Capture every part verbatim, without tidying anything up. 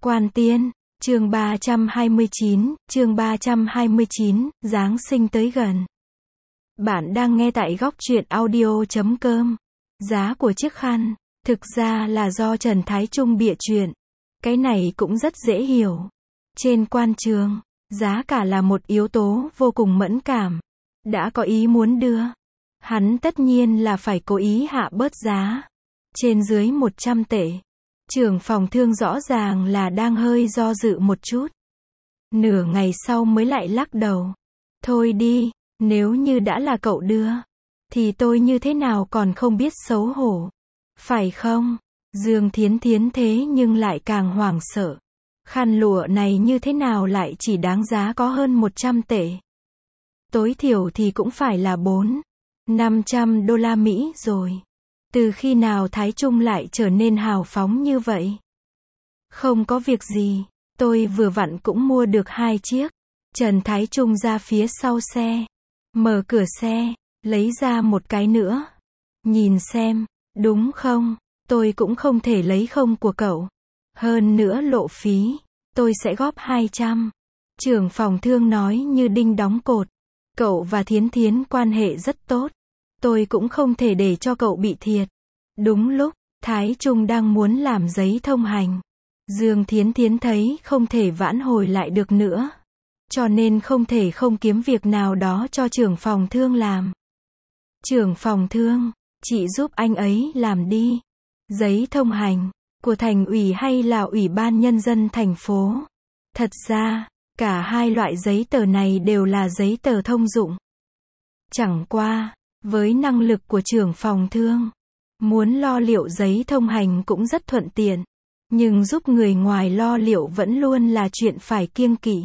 Quan Tiên, chương ba trăm hai mươi chín, chương ba trăm hai mươi chín, Giáng sinh tới gần. Bạn đang nghe tại góc truyện audio chấm com. Giá của chiếc khăn, thực ra là do Trần Thái Trung bịa chuyện. Cái này cũng rất dễ hiểu. Trên quan trường, giá cả là một yếu tố vô cùng mẫn cảm. Đã có ý muốn đưa, hắn tất nhiên là phải cố ý hạ bớt giá. Trên dưới một trăm tệ. Trưởng phòng thương rõ ràng là đang hơi do dự một chút. Nửa ngày sau mới lại lắc đầu. Thôi đi, nếu như đã là cậu đưa, thì tôi như thế nào còn không biết xấu hổ. Phải không? Dương Thiến Thiến thế nhưng lại càng hoảng sợ. Khăn lụa này như thế nào lại chỉ đáng giá có hơn một trăm tệ. Tối thiểu thì cũng phải là bốn, năm trăm đô la Mỹ rồi. Từ khi nào Thái Trung lại trở nên hào phóng như vậy? Không có việc gì, tôi vừa vặn cũng mua được hai chiếc. Trần Thái Trung ra phía sau xe, mở cửa xe, lấy ra một cái nữa. Nhìn xem, đúng không? Tôi cũng không thể lấy không của cậu. Hơn nữa lộ phí, tôi sẽ góp hai trăm. Trưởng phòng thương nói như đinh đóng cột. Cậu và Thiến Thiến quan hệ rất tốt. Tôi cũng không thể để cho cậu bị thiệt. Đúng lúc, Thái Trung đang muốn làm giấy thông hành. Dương Thiến Thiến thấy không thể vãn hồi lại được nữa. Cho nên không thể không kiếm việc nào đó cho trưởng phòng thương làm. Trưởng phòng thương, chị giúp anh ấy làm đi. Giấy thông hành, của thành ủy hay là ủy ban nhân dân thành phố. Thật ra, cả hai loại giấy tờ này đều là giấy tờ thông dụng. Chẳng qua, với năng lực của trưởng phòng thương, muốn lo liệu giấy thông hành cũng rất thuận tiện. Nhưng giúp người ngoài lo liệu vẫn luôn là chuyện phải kiêng kỵ.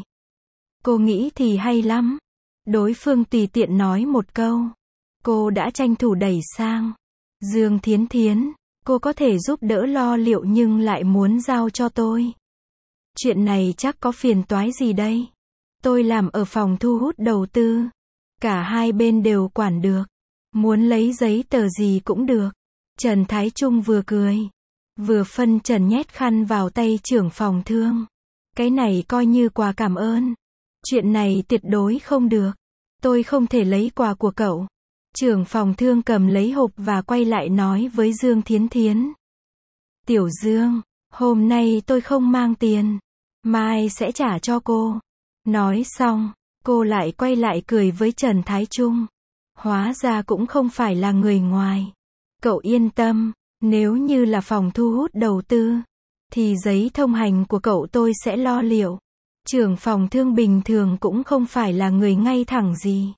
Cô nghĩ thì hay lắm. Đối phương tùy tiện nói một câu. Cô đã tranh thủ đẩy sang. Dương Thiến Thiến, cô có thể giúp đỡ lo liệu nhưng lại muốn giao cho tôi. Chuyện này chắc có phiền toái gì đây? Tôi làm ở phòng thu hút đầu tư. Cả hai bên đều quản được. Muốn lấy giấy tờ gì cũng được. Trần Thái Trung vừa cười, vừa phân trần nhét khăn vào tay trưởng phòng thương. Cái này coi như quà cảm ơn. Chuyện này tuyệt đối không được. Tôi không thể lấy quà của cậu. Trưởng phòng thương cầm lấy hộp và quay lại nói với Dương Thiến Thiến. Tiểu Dương, hôm nay tôi không mang tiền. Mai sẽ trả cho cô. Nói xong, cô lại quay lại cười với Trần Thái Trung. Hóa ra cũng không phải là người ngoài. Cậu yên tâm, nếu như là phòng thu hút đầu tư, thì giấy thông hành của cậu tôi sẽ lo liệu. Trưởng phòng thương bình thường cũng không phải là người ngay thẳng gì.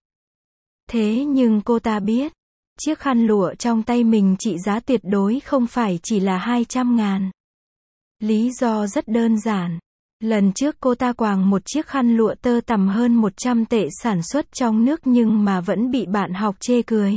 Thế nhưng cô ta biết, chiếc khăn lụa trong tay mình trị giá tuyệt đối không phải chỉ là hai trăm ngàn. Lý do rất đơn giản. Lần trước cô ta quàng một chiếc khăn lụa tơ tằm hơn một trăm tệ sản xuất trong nước nhưng mà vẫn bị bạn học chê cười.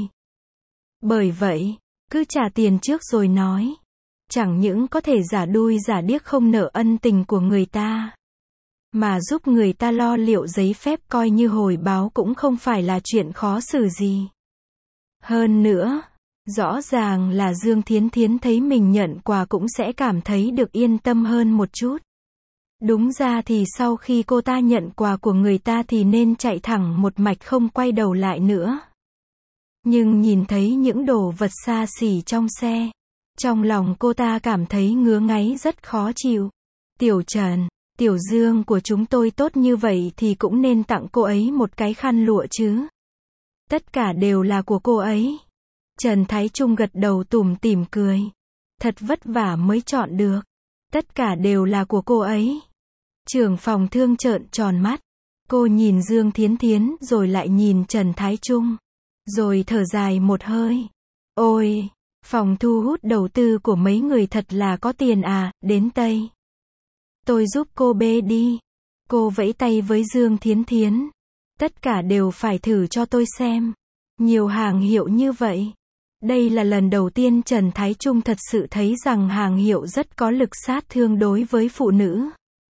Bởi vậy, cứ trả tiền trước rồi nói. Chẳng những có thể giả đui giả điếc không nợ ân tình của người ta, mà giúp người ta lo liệu giấy phép coi như hồi báo cũng không phải là chuyện khó xử gì. Hơn nữa, rõ ràng là Dương Thiến Thiến thấy mình nhận quà cũng sẽ cảm thấy được yên tâm hơn một chút. Đúng ra thì sau khi cô ta nhận quà của người ta thì nên chạy thẳng một mạch không quay đầu lại nữa. Nhưng nhìn thấy những đồ vật xa xỉ trong xe, trong lòng cô ta cảm thấy ngứa ngáy rất khó chịu. Tiểu Trần, Tiểu Dương của chúng tôi tốt như vậy thì cũng nên tặng cô ấy một cái khăn lụa chứ. Tất cả đều là của cô ấy. Trần Thái Trung gật đầu tủm tỉm cười. Thật vất vả mới chọn được. Tất cả đều là của cô ấy. Trưởng phòng thương trợn tròn mắt. Cô nhìn Dương Thiến Thiến rồi lại nhìn Trần Thái Trung. Rồi thở dài một hơi. Ôi, phòng thu hút đầu tư của mấy người thật là có tiền à, đến Tây. Tôi giúp cô bê đi. Cô vẫy tay với Dương Thiến Thiến. Tất cả đều phải thử cho tôi xem. Nhiều hàng hiệu như vậy. Đây là lần đầu tiên Trần Thái Trung thật sự thấy rằng hàng hiệu rất có lực sát thương đối với phụ nữ.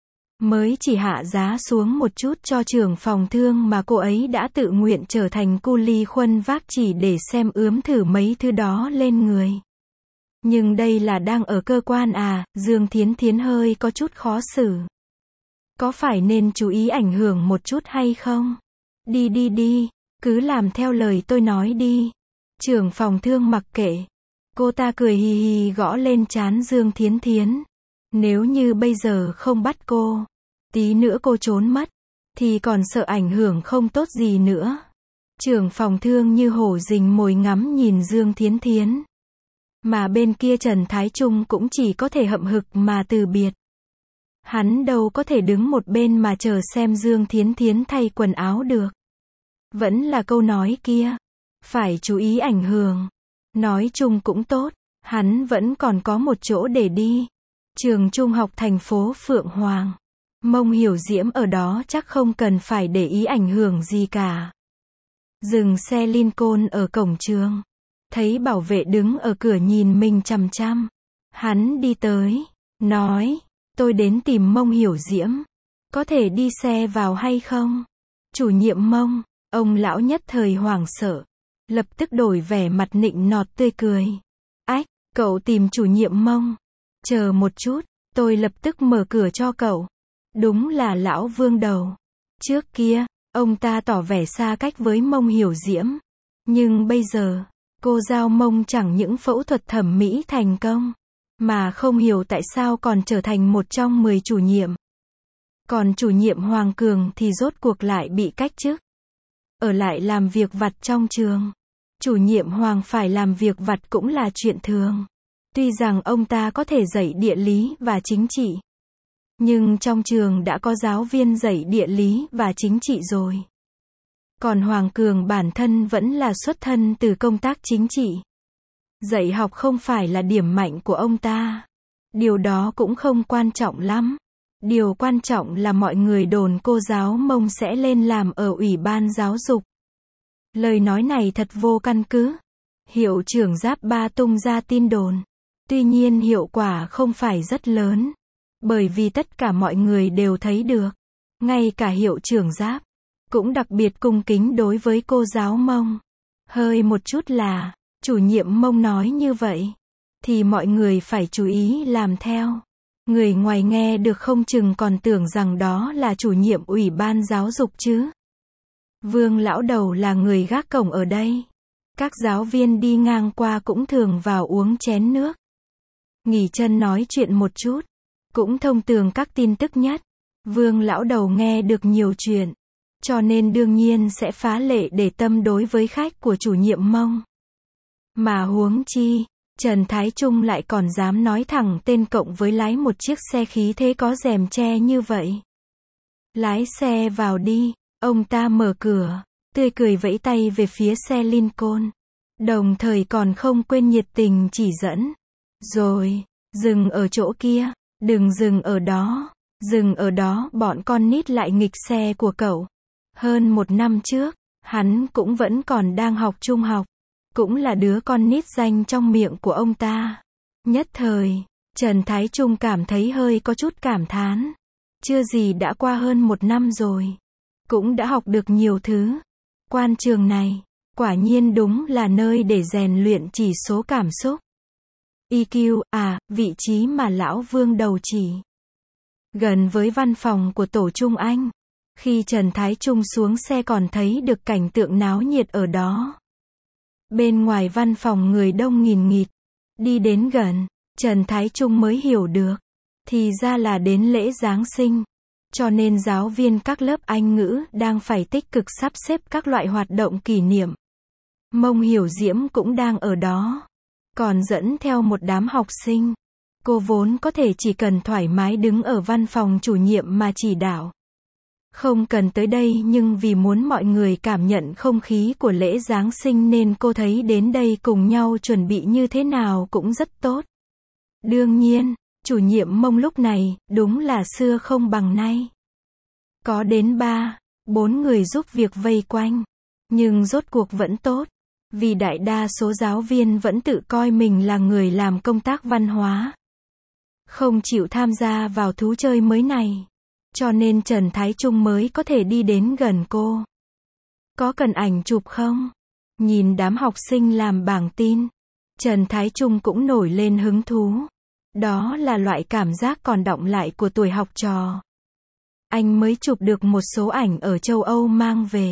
Mới chỉ hạ giá xuống một chút cho trưởng phòng thương mà cô ấy đã tự nguyện trở thành cu li khuân vác chỉ để xem ướm thử mấy thứ đó lên người. Nhưng đây là đang ở cơ quan à, Dương Thiến Thiến hơi có chút khó xử. Có phải nên chú ý ảnh hưởng một chút hay không? Đi đi đi, cứ làm theo lời tôi nói đi. Trưởng phòng thương mặc kệ. Cô ta cười hì hì gõ lên trán Dương Thiến Thiến. Nếu như bây giờ không bắt cô, tí nữa cô trốn mất, thì còn sợ ảnh hưởng không tốt gì nữa. Trưởng phòng thương như hổ rình mồi ngắm nhìn Dương Thiến Thiến. Mà bên kia Trần Thái Trung cũng chỉ có thể hậm hực mà từ biệt. Hắn đâu có thể đứng một bên mà chờ xem Dương Thiến Thiến thay quần áo được. Vẫn là câu nói kia. Phải chú ý ảnh hưởng. Nói chung cũng tốt. Hắn vẫn còn có một chỗ để đi. Trường trung học thành phố Phượng Hoàng. Mông Hiểu Diễm ở đó chắc không cần phải để ý ảnh hưởng gì cả. Dừng xe Lincoln ở cổng trường. Thấy bảo vệ đứng ở cửa nhìn mình chằm chằm. Hắn đi tới. Nói. Tôi đến tìm Mông Hiểu Diễm. Có thể đi xe vào hay không? Chủ nhiệm Mông. Ông lão nhất thời hoảng sợ. Lập tức đổi vẻ mặt nịnh nọt tươi cười. Ách, cậu tìm chủ nhiệm Mông. Chờ một chút, tôi lập tức mở cửa cho cậu. Đúng là lão Vương đầu. Trước kia, ông ta tỏ vẻ xa cách với Mông Hiểu Diễm. Nhưng bây giờ, cô giao Mông chẳng những phẫu thuật thẩm mỹ thành công, mà không hiểu tại sao còn trở thành một trong mười chủ nhiệm. Còn chủ nhiệm Hoàng Cường thì rốt cuộc lại bị cách chức. Ở lại làm việc vặt trong trường. Chủ nhiệm Hoàng phải làm việc vặt cũng là chuyện thường. Tuy rằng ông ta có thể dạy địa lý và chính trị. Nhưng trong trường đã có giáo viên dạy địa lý và chính trị rồi. Còn Hoàng Cường bản thân vẫn là xuất thân từ công tác chính trị. Dạy học không phải là điểm mạnh của ông ta. Điều đó cũng không quan trọng lắm. Điều quan trọng là mọi người đồn cô giáo Mông sẽ lên làm ở Ủy ban giáo dục. Lời nói này thật vô căn cứ. Hiệu trưởng Giáp Ba tung ra tin đồn. Tuy nhiên hiệu quả không phải rất lớn. Bởi vì tất cả mọi người đều thấy được. Ngay cả hiệu trưởng Giáp cũng đặc biệt cung kính đối với cô giáo Mông. Hơi một chút là, chủ nhiệm Mông nói như vậy, thì mọi người phải chú ý làm theo. Người ngoài nghe được không chừng còn tưởng rằng đó là chủ nhiệm Ủy ban giáo dục chứ. Vương lão đầu là người gác cổng ở đây. Các giáo viên đi ngang qua cũng thường vào uống chén nước. Nghỉ chân nói chuyện một chút. Cũng thông tường các tin tức nhất. Vương lão đầu nghe được nhiều chuyện. Cho nên đương nhiên sẽ phá lệ để tâm đối với khách của chủ nhiệm Mông. Mà huống chi, Trần Thái Trung lại còn dám nói thẳng tên cộng với lái một chiếc xe khí thế có rèm che như vậy. Lái xe vào đi, ông ta mở cửa, tươi cười vẫy tay về phía xe Lincoln. Đồng thời còn không quên nhiệt tình chỉ dẫn. Rồi, dừng ở chỗ kia, đừng dừng ở đó, dừng ở đó bọn con nít lại nghịch xe của cậu. Hơn một năm trước, hắn cũng vẫn còn đang học trung học. Cũng là đứa con nít danh trong miệng của ông ta. Nhất thời, Trần Thái Trung cảm thấy hơi có chút cảm thán. Chưa gì đã qua hơn một năm rồi. Cũng đã học được nhiều thứ. Quan trường này, quả nhiên đúng là nơi để rèn luyện chỉ số cảm xúc. i kiu, à, vị trí mà lão Vương đầu chỉ. Gần với văn phòng của Tổ Trung Anh. Khi Trần Thái Trung xuống xe còn thấy được cảnh tượng náo nhiệt ở đó. Bên ngoài văn phòng người đông nghìn nghịt. Đi đến gần, Trần Thái Trung mới hiểu được. Thì ra là đến lễ Giáng sinh. Cho nên giáo viên các lớp Anh ngữ đang phải tích cực sắp xếp các loại hoạt động kỷ niệm. Mông Hiểu Diễm cũng đang ở đó. Còn dẫn theo một đám học sinh. Cô vốn có thể chỉ cần thoải mái đứng ở văn phòng chủ nhiệm mà chỉ đạo. Không cần tới đây nhưng vì muốn mọi người cảm nhận không khí của lễ Giáng sinh nên cô thấy đến đây cùng nhau chuẩn bị như thế nào cũng rất tốt. Đương nhiên, chủ nhiệm Mông lúc này, đúng là xưa không bằng nay. Có đến ba, bốn người giúp việc vây quanh. Nhưng rốt cuộc vẫn tốt. Vì đại đa số giáo viên vẫn tự coi mình là người làm công tác văn hóa. Không chịu tham gia vào thú chơi mới này. Cho nên Trần Thái Trung mới có thể đi đến gần cô. Có cần ảnh chụp không? Nhìn đám học sinh làm bảng tin. Trần Thái Trung cũng nổi lên hứng thú. Đó là loại cảm giác còn đọng lại của tuổi học trò. Anh mới chụp được một số ảnh ở châu Âu mang về.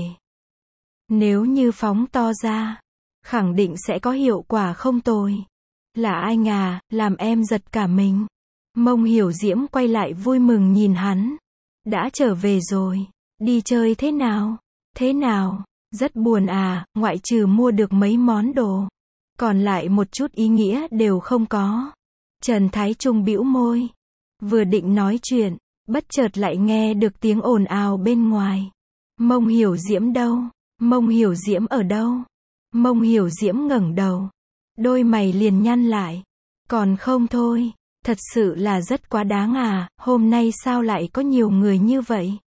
Nếu như phóng to ra, khẳng định sẽ có hiệu quả không tồi. Là anh à, làm em giật cả mình. Mông Hiểu Diễm quay lại vui mừng nhìn hắn. Đã trở về rồi. Đi chơi thế nào? Thế nào? Rất buồn à, ngoại trừ mua được mấy món đồ. Còn lại một chút ý nghĩa đều không có. Trần Thái Trung bĩu môi. Vừa định nói chuyện, bất chợt lại nghe được tiếng ồn ào bên ngoài. Mông Hiểu Diễm đâu? Mông Hiểu Diễm ở đâu? Mông Hiểu Diễm ngẩng đầu. Đôi mày liền nhăn lại. Còn không thôi. Thật sự là rất quá đáng à, hôm nay sao lại có nhiều người như vậy?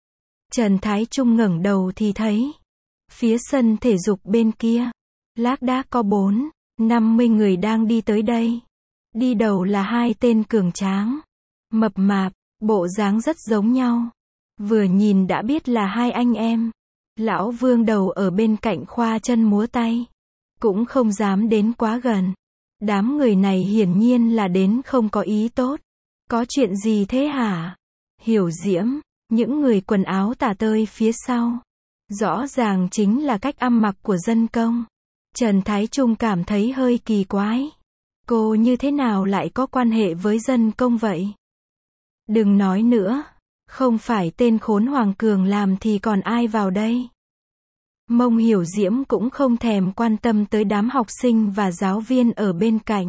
Trần Thái Trung ngẩng đầu thì thấy. Phía sân thể dục bên kia. Lác đác có bốn, năm mươi người đang đi tới đây. Đi đầu là hai tên cường tráng. Mập mạp, bộ dáng rất giống nhau. Vừa nhìn đã biết là hai anh em. Lão Vương đầu ở bên cạnh khoa chân múa tay. Cũng không dám đến quá gần. Đám người này hiển nhiên là đến không có ý tốt. Có chuyện gì thế hả? Hiểu Diễm, những người quần áo tả tơi phía sau. Rõ ràng chính là cách ăn mặc của dân công. Trần Thái Trung cảm thấy hơi kỳ quái. Cô như thế nào lại có quan hệ với dân công vậy? Đừng nói nữa. Không phải tên khốn Hoàng Cường làm thì còn ai vào đây? Mông Hiểu Diễm cũng không thèm quan tâm tới đám học sinh và giáo viên ở bên cạnh.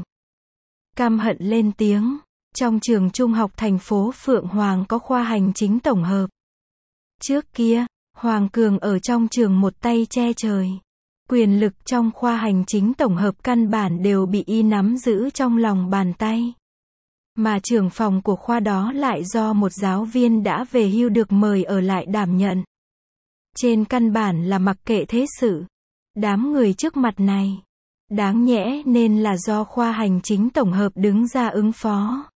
Căm hận lên tiếng. Trong trường trung học thành phố Phượng Hoàng có khoa hành chính tổng hợp. Trước kia, Hoàng Cường ở trong trường một tay che trời. Quyền lực trong khoa hành chính tổng hợp căn bản đều bị y nắm giữ trong lòng bàn tay. Mà trưởng phòng của khoa đó lại do một giáo viên đã về hưu được mời ở lại đảm nhận. Trên căn bản là mặc kệ thế sự. Đám người trước mặt này, đáng nhẽ nên là do khoa hành chính tổng hợp đứng ra ứng phó.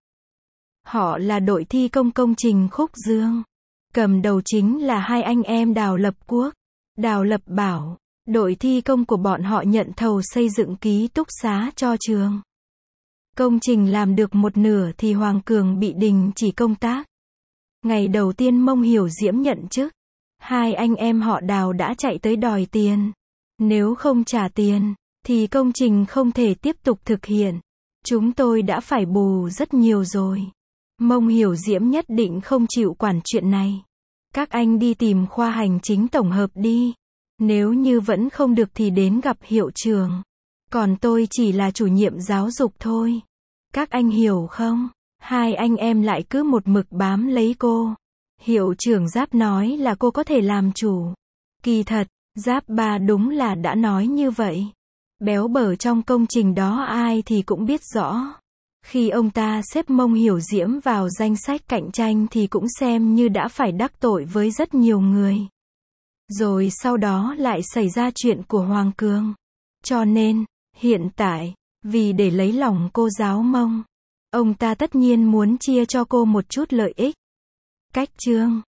Họ là đội thi công công trình Khúc Dương. Cầm đầu chính là hai anh em Đào Lập Quốc, Đào Lập Bảo. Đội thi công của bọn họ nhận thầu xây dựng ký túc xá cho trường. Công trình làm được một nửa thì Hoàng Cường bị đình chỉ công tác. Ngày đầu tiên Mông Hiểu Diễm nhận chức, hai anh em họ Đào đã chạy tới đòi tiền. Nếu không trả tiền, thì công trình không thể tiếp tục thực hiện. Chúng tôi đã phải bù rất nhiều rồi. Mông Hiểu Diễm nhất định không chịu quản chuyện này. Các anh đi tìm khoa hành chính tổng hợp đi. Nếu như vẫn không được thì đến gặp hiệu trưởng. Còn tôi chỉ là chủ nhiệm giáo dục thôi. Các anh hiểu không? Hai anh em lại cứ một mực bám lấy cô. Hiệu trưởng Giáp nói là cô có thể làm chủ. Kỳ thật, Giáp ba đúng là đã nói như vậy. Béo bở trong công trình đó ai thì cũng biết rõ. Khi ông ta xếp Mông Hiểu Diễm vào danh sách cạnh tranh thì cũng xem như đã phải đắc tội với rất nhiều người. Rồi sau đó lại xảy ra chuyện của Hoàng Cường. Cho nên, hiện tại, vì để lấy lòng cô giáo Mông, ông ta tất nhiên muốn chia cho cô một chút lợi ích. Cách chương